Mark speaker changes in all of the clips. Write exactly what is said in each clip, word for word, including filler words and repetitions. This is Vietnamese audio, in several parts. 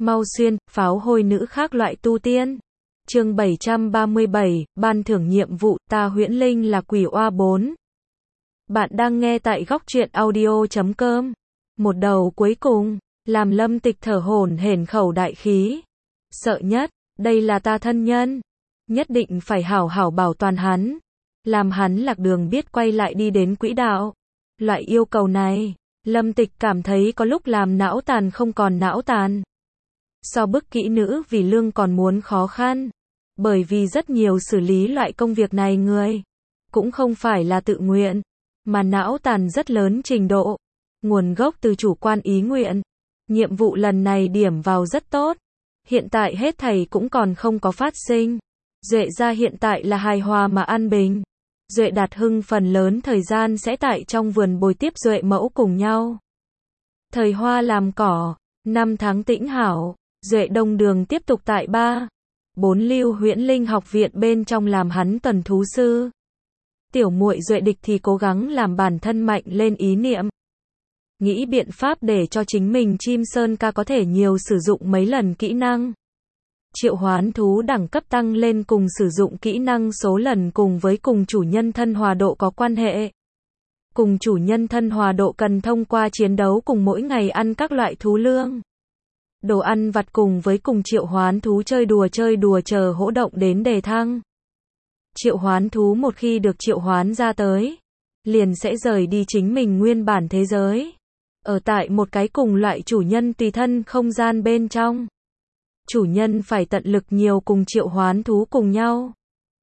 Speaker 1: Mau xuyên, pháo hôi nữ khác loại tu tiên. Chương bảy trăm ba mươi bảy, ban thưởng nhiệm vụ, ta Huyễn Linh là quỷ oa bốn. Bạn đang nghe tại góc truyện audio chấm com. Một đầu cuối cùng, làm Lâm Tịch thở hổn hển khẩu đại khí. Sợ nhất, đây là ta thân nhân. Nhất định phải hảo hảo bảo toàn hắn. Làm hắn lạc đường biết quay lại đi đến quỹ đạo. Loại yêu cầu này, Lâm Tịch cảm thấy có lúc làm não tàn không còn não tàn. So bức kỹ nữ vì lương còn muốn khó khăn. Bởi vì rất nhiều xử lý loại công việc này người cũng không phải là tự nguyện, mà não tàn rất lớn trình độ. Nguồn gốc từ chủ quan ý nguyện. Nhiệm vụ lần này điểm vào rất tốt. Hiện tại hết thầy cũng còn không có phát sinh. Duệ gia hiện tại là hài hòa mà an bình. Duệ Đạt Hưng phần lớn thời gian sẽ tại trong vườn bồi tiếp Duệ mẫu cùng nhau. Thời hoa làm cỏ, năm tháng tĩnh hảo, Duệ Đông Đường tiếp tục tại ba, bốn lưu Huyễn Linh học viện bên trong làm hắn tuần thú sư. Tiểu muội Duệ Địch thì cố gắng làm bản thân mạnh lên ý niệm. Nghĩ biện pháp để cho chính mình chim sơn ca có thể nhiều sử dụng mấy lần kỹ năng. Triệu hoán thú đẳng cấp tăng lên cùng sử dụng kỹ năng số lần cùng với cùng chủ nhân thân hòa độ có quan hệ. Cùng chủ nhân thân hòa độ cần thông qua chiến đấu cùng mỗi ngày ăn các loại thú lương. Đồ ăn vặt cùng với cùng triệu hoán thú chơi đùa chơi đùa chờ hỗ động đến đề thăng. Triệu hoán thú một khi được triệu hoán ra tới, liền sẽ rời đi chính mình nguyên bản thế giới. Ở tại một cái cùng loại chủ nhân tùy thân không gian bên trong. Chủ nhân phải tận lực nhiều cùng triệu hoán thú cùng nhau.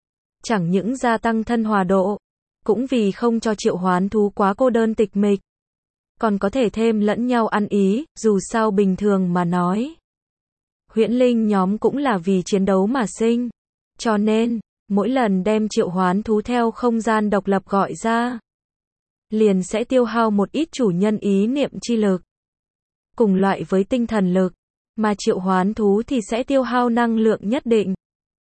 Speaker 1: Chẳng những gia tăng thân hòa độ, cũng vì không cho triệu hoán thú quá cô đơn tịch mịch. Còn có thể thêm lẫn nhau ăn ý, dù sao bình thường mà nói. Huyễn Linh nhóm cũng là vì chiến đấu mà sinh. Cho nên, mỗi lần đem triệu hoán thú theo không gian độc lập gọi ra, liền sẽ tiêu hao một ít chủ nhân ý niệm chi lực. Cùng loại với tinh thần lực, mà triệu hoán thú thì sẽ tiêu hao năng lượng nhất định.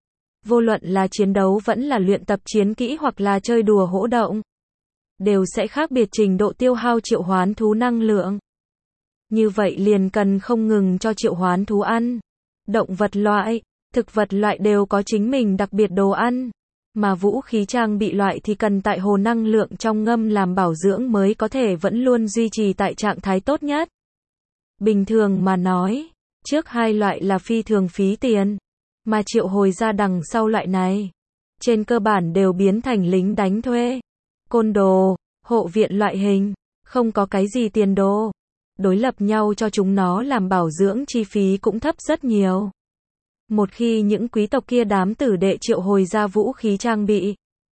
Speaker 1: Vô luận là chiến đấu vẫn là luyện tập chiến kỹ hoặc là chơi đùa hỗ động, đều sẽ khác biệt trình độ tiêu hao triệu hoán thú năng lượng. Như vậy liền cần không ngừng cho triệu hoán thú ăn. Động vật loại, thực vật loại đều có chính mình đặc biệt đồ ăn. Mà vũ khí trang bị loại thì cần tại hồ năng lượng trong ngâm làm bảo dưỡng mới có thể vẫn luôn duy trì tại trạng thái tốt nhất. Bình thường mà nói, trước hai loại là phi thường phí tiền, mà triệu hồi ra đằng sau loại này, trên cơ bản đều biến thành lính đánh thuê, côn đồ, hộ viện loại hình, không có cái gì tiền đồ. Đối lập nhau cho chúng nó làm bảo dưỡng chi phí cũng thấp rất nhiều. Một khi những quý tộc kia đám tử đệ triệu hồi ra vũ khí trang bị,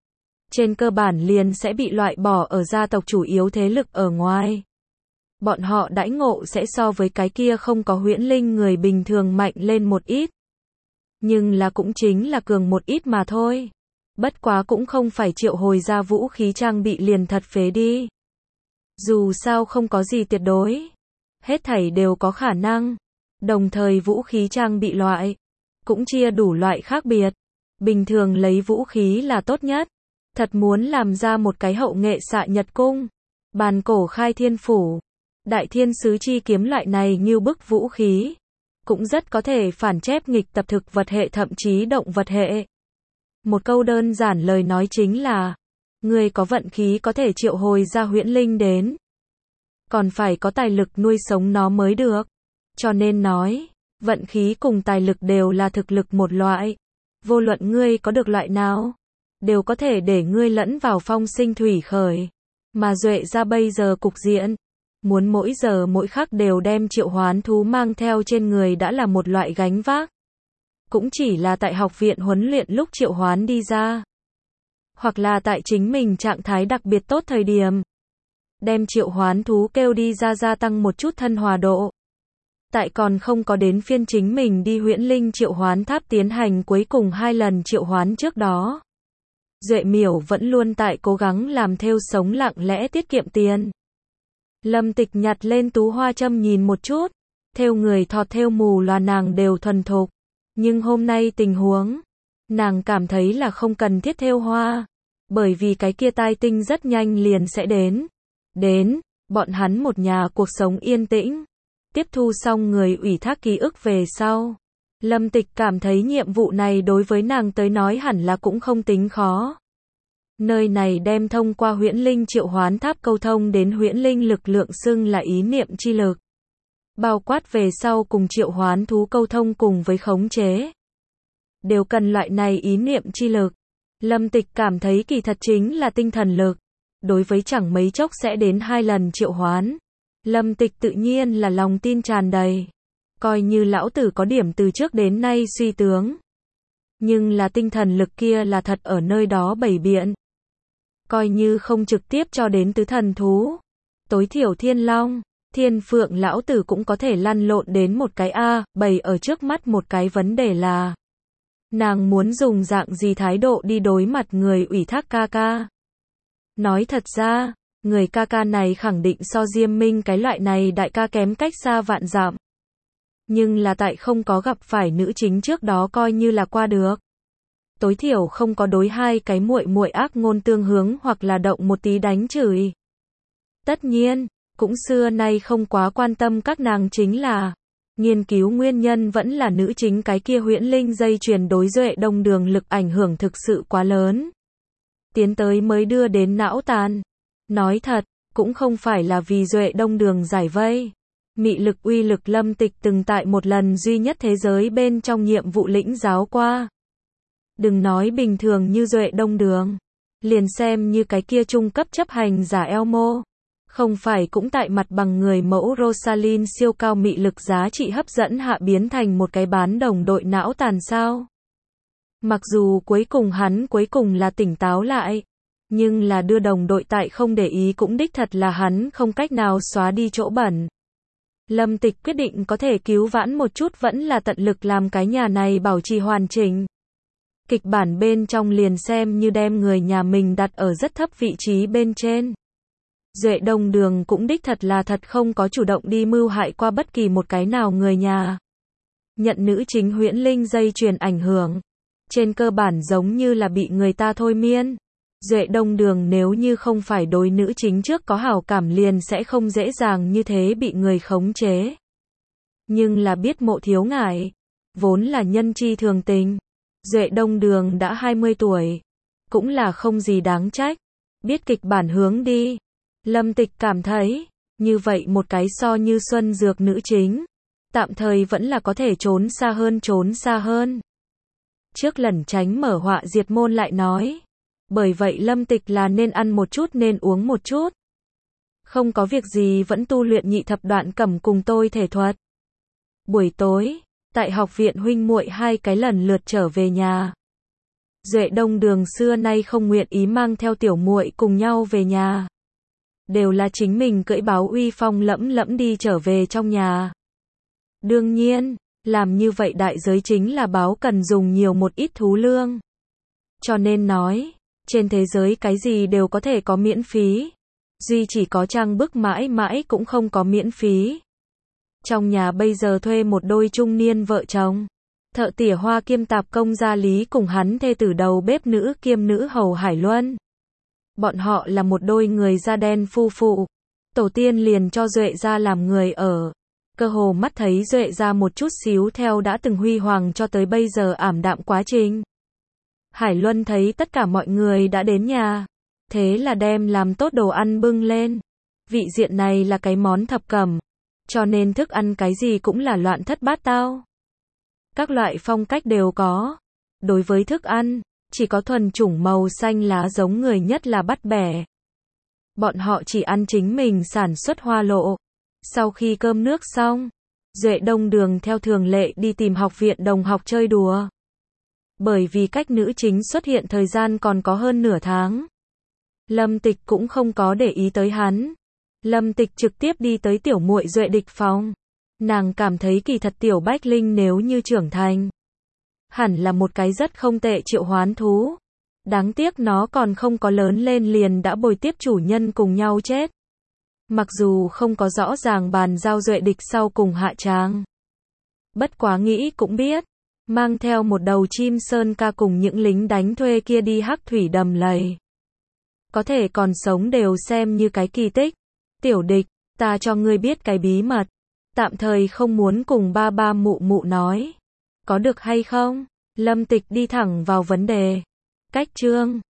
Speaker 1: trên cơ bản liền sẽ bị loại bỏ ở gia tộc chủ yếu thế lực ở ngoài. Bọn họ đãi ngộ sẽ so với cái kia không có huyễn linh người bình thường mạnh lên một ít. Nhưng là cũng chính là cường một ít mà thôi. Bất quá cũng không phải triệu hồi ra vũ khí trang bị liền thật phế đi. Dù sao không có gì tuyệt đối. Hết thảy đều có khả năng. Đồng thời vũ khí trang bị loại cũng chia đủ loại khác biệt. Bình thường lấy vũ khí là tốt nhất. Thật muốn làm ra một cái hậu nghệ xạ nhật cung, bàn cổ khai thiên phủ, đại thiên sứ chi kiếm loại này như bức vũ khí, cũng rất có thể phản chép nghịch tập thực vật hệ thậm chí động vật hệ. Một câu đơn giản lời nói chính là, người có vận khí có thể triệu hồi ra huyễn linh đến. Còn phải có tài lực nuôi sống nó mới được. Cho nên nói, vận khí cùng tài lực đều là thực lực một loại. Vô luận ngươi có được loại nào, đều có thể để ngươi lẫn vào phong sinh thủy khởi. Mà Duệ ra bây giờ cục diện, muốn mỗi giờ mỗi khắc đều đem triệu hoán thú mang theo trên người đã là một loại gánh vác. Cũng chỉ là tại học viện huấn luyện lúc triệu hoán đi ra. Hoặc là tại chính mình trạng thái đặc biệt tốt thời điểm. Đem triệu hoán thú kêu đi ra gia tăng một chút thân hòa độ. Tại còn không có đến phiên chính mình đi huyễn linh triệu hoán tháp tiến hành cuối cùng hai lần triệu hoán trước đó. Duệ Miểu vẫn luôn tại cố gắng làm thêu sống lặng lẽ tiết kiệm tiền. Lâm Tịch nhặt lên tú hoa châm nhìn một chút. Thêu người thọt thêu mù loà nàng đều thuần thục. Nhưng hôm nay tình huống, nàng cảm thấy là không cần thiết thêu hoa. Bởi vì cái kia tai tinh rất nhanh liền sẽ đến. Đến, bọn hắn một nhà cuộc sống yên tĩnh. Tiếp thu xong người ủy thác ký ức về sau, Lâm Tịch cảm thấy nhiệm vụ này đối với nàng tới nói hẳn là cũng không tính khó. Nơi này đem thông qua huyễn linh triệu hoán tháp câu thông đến huyễn linh lực lượng xưng là ý niệm chi lực. Bao quát về sau cùng triệu hoán thú câu thông cùng với khống chế. Đều cần loại này ý niệm chi lực. Lâm Tịch cảm thấy kỳ thật chính là tinh thần lực. Đối với chẳng mấy chốc sẽ đến hai lần triệu hoán. Lâm Tịch tự nhiên là lòng tin tràn đầy. Coi như lão tử có điểm từ trước đến nay suy tướng. Nhưng là tinh thần lực kia là thật ở nơi đó bày biện. Coi như không trực tiếp cho đến tứ thần thú. Tối thiểu thiên long, thiên phượng lão tử cũng có thể lăn lộn đến một cái A, bày ở trước mắt một cái vấn đề là. Nàng muốn dùng dạng gì thái độ đi đối mặt người ủy thác ca ca. Nói thật ra, người ca ca này khẳng định so Diêm Minh cái loại này đại ca kém cách xa vạn dặm. Nhưng là tại không có gặp phải nữ chính trước đó coi như là qua được. Tối thiểu không có đối hai cái muội muội ác ngôn tương hướng hoặc là động một tí đánh chửi. Tất nhiên, cũng xưa nay không quá quan tâm các nàng chính là nghiên cứu nguyên nhân vẫn là nữ chính cái kia huyễn linh dây chuyền đối Duệ Đông Đường lực ảnh hưởng thực sự quá lớn. Tiến tới mới đưa đến não tàn. Nói thật, cũng không phải là vì Duệ Đông Đường giải vây. Mị lực uy lực Lâm Tịch từng tại một lần duy nhất thế giới bên trong nhiệm vụ lĩnh giáo qua. Đừng nói bình thường như Duệ Đông Đường. Liền xem như cái kia trung cấp chấp hành giả Elmo. Không phải cũng tại mặt bằng người mẫu Rosalind siêu cao mị lực giá trị hấp dẫn hạ biến thành một cái bán đồng đội não tàn sao. Mặc dù cuối cùng hắn cuối cùng là tỉnh táo lại. Nhưng là đưa đồng đội tại không để ý cũng đích thật là hắn không cách nào xóa đi chỗ bẩn. Lâm Tịch quyết định có thể cứu vãn một chút vẫn là tận lực làm cái nhà này bảo trì hoàn chỉnh. Kịch bản bên trong liền xem như đem người nhà mình đặt ở rất thấp vị trí bên trên. Duệ Đông Đường cũng đích thật là thật không có chủ động đi mưu hại qua bất kỳ một cái nào người nhà. Nhận nữ chính huyễn linh dây chuyền ảnh hưởng. Trên cơ bản giống như là bị người ta thôi miên. Duệ Đông Đường nếu như không phải đối nữ chính trước có hảo cảm liền sẽ không dễ dàng như thế bị người khống chế. Nhưng là biết Mộ Thiếu Ngải, vốn là nhân chi thường tình. Duệ Đông Đường đã hai mươi tuổi, cũng là không gì đáng trách. Biết kịch bản hướng đi. Lâm Tịch cảm thấy, như vậy một cái so như Xuân Dược nữ chính, tạm thời vẫn là có thể trốn xa hơn trốn xa hơn. Trước lẩn tránh mở họa diệt môn lại nói. Bởi vậy Lâm Tịch là nên ăn một chút nên uống một chút. Không có việc gì vẫn tu luyện nhị thập đoạn cẩm cùng tôi thể thuật. Buổi tối, tại học viện huynh muội hai cái lần lượt trở về nhà. Duệ Đông Đường xưa nay không nguyện ý mang theo tiểu muội cùng nhau về nhà. Đều là chính mình cưỡi báo uy phong lẫm lẫm đi trở về trong nhà. Đương nhiên, làm như vậy đại giới chính là báo cần dùng nhiều một ít thú lương. Cho nên nói, trên thế giới cái gì đều có thể có miễn phí. Duy chỉ có trang bức mãi mãi cũng không có miễn phí. Trong nhà bây giờ thuê một đôi trung niên vợ chồng. Thợ tỉa hoa kiêm tạp công gia Lý cùng hắn thê tử đầu bếp nữ kiêm nữ hầu Hải Luân. Bọn họ là một đôi người da đen phu phụ. Tổ tiên liền cho Duệ gia làm người ở. Cơ hồ mắt thấy Duệ gia một chút xíu theo đã từng huy hoàng cho tới bây giờ ảm đạm quá trình. Hải Luân thấy tất cả mọi người đã đến nhà. Thế là đem làm tốt đồ ăn bưng lên. Vị diện này là cái món thập cẩm. Cho nên thức ăn cái gì cũng là loạn thất bát tao. Các loại phong cách đều có. Đối với thức ăn, chỉ có thuần chủng màu xanh lá giống người nhất là bắt bẻ. Bọn họ chỉ ăn chính mình sản xuất hoa lộ. Sau khi cơm nước xong, Duệ Đông Đường theo thường lệ đi tìm học viện đồng học chơi đùa. Bởi vì cách nữ chính xuất hiện thời gian còn có hơn nửa tháng. Lâm Tịch cũng không có để ý tới hắn. Lâm Tịch trực tiếp đi tới tiểu muội Duệ địch phòng. Nàng cảm thấy kỳ thật tiểu Bách Linh nếu như trưởng thành. Hẳn là một cái rất không tệ triệu hoán thú. Đáng tiếc nó còn không có lớn lên liền đã bồi tiếp chủ nhân cùng nhau chết. Mặc dù không có rõ ràng bàn giao Duệ địch sau cùng hạ tràng. Bất quá nghĩ cũng biết. Mang theo một đầu chim sơn ca cùng những lính đánh thuê kia đi hắc thủy đầm lầy. Có thể còn sống đều xem như cái kỳ tích. Tiểu địch, ta cho ngươi biết cái bí mật. Tạm thời không muốn cùng ba ba mụ mụ nói. Có được hay không? Lâm Tịch đi thẳng vào vấn đề. Cách chương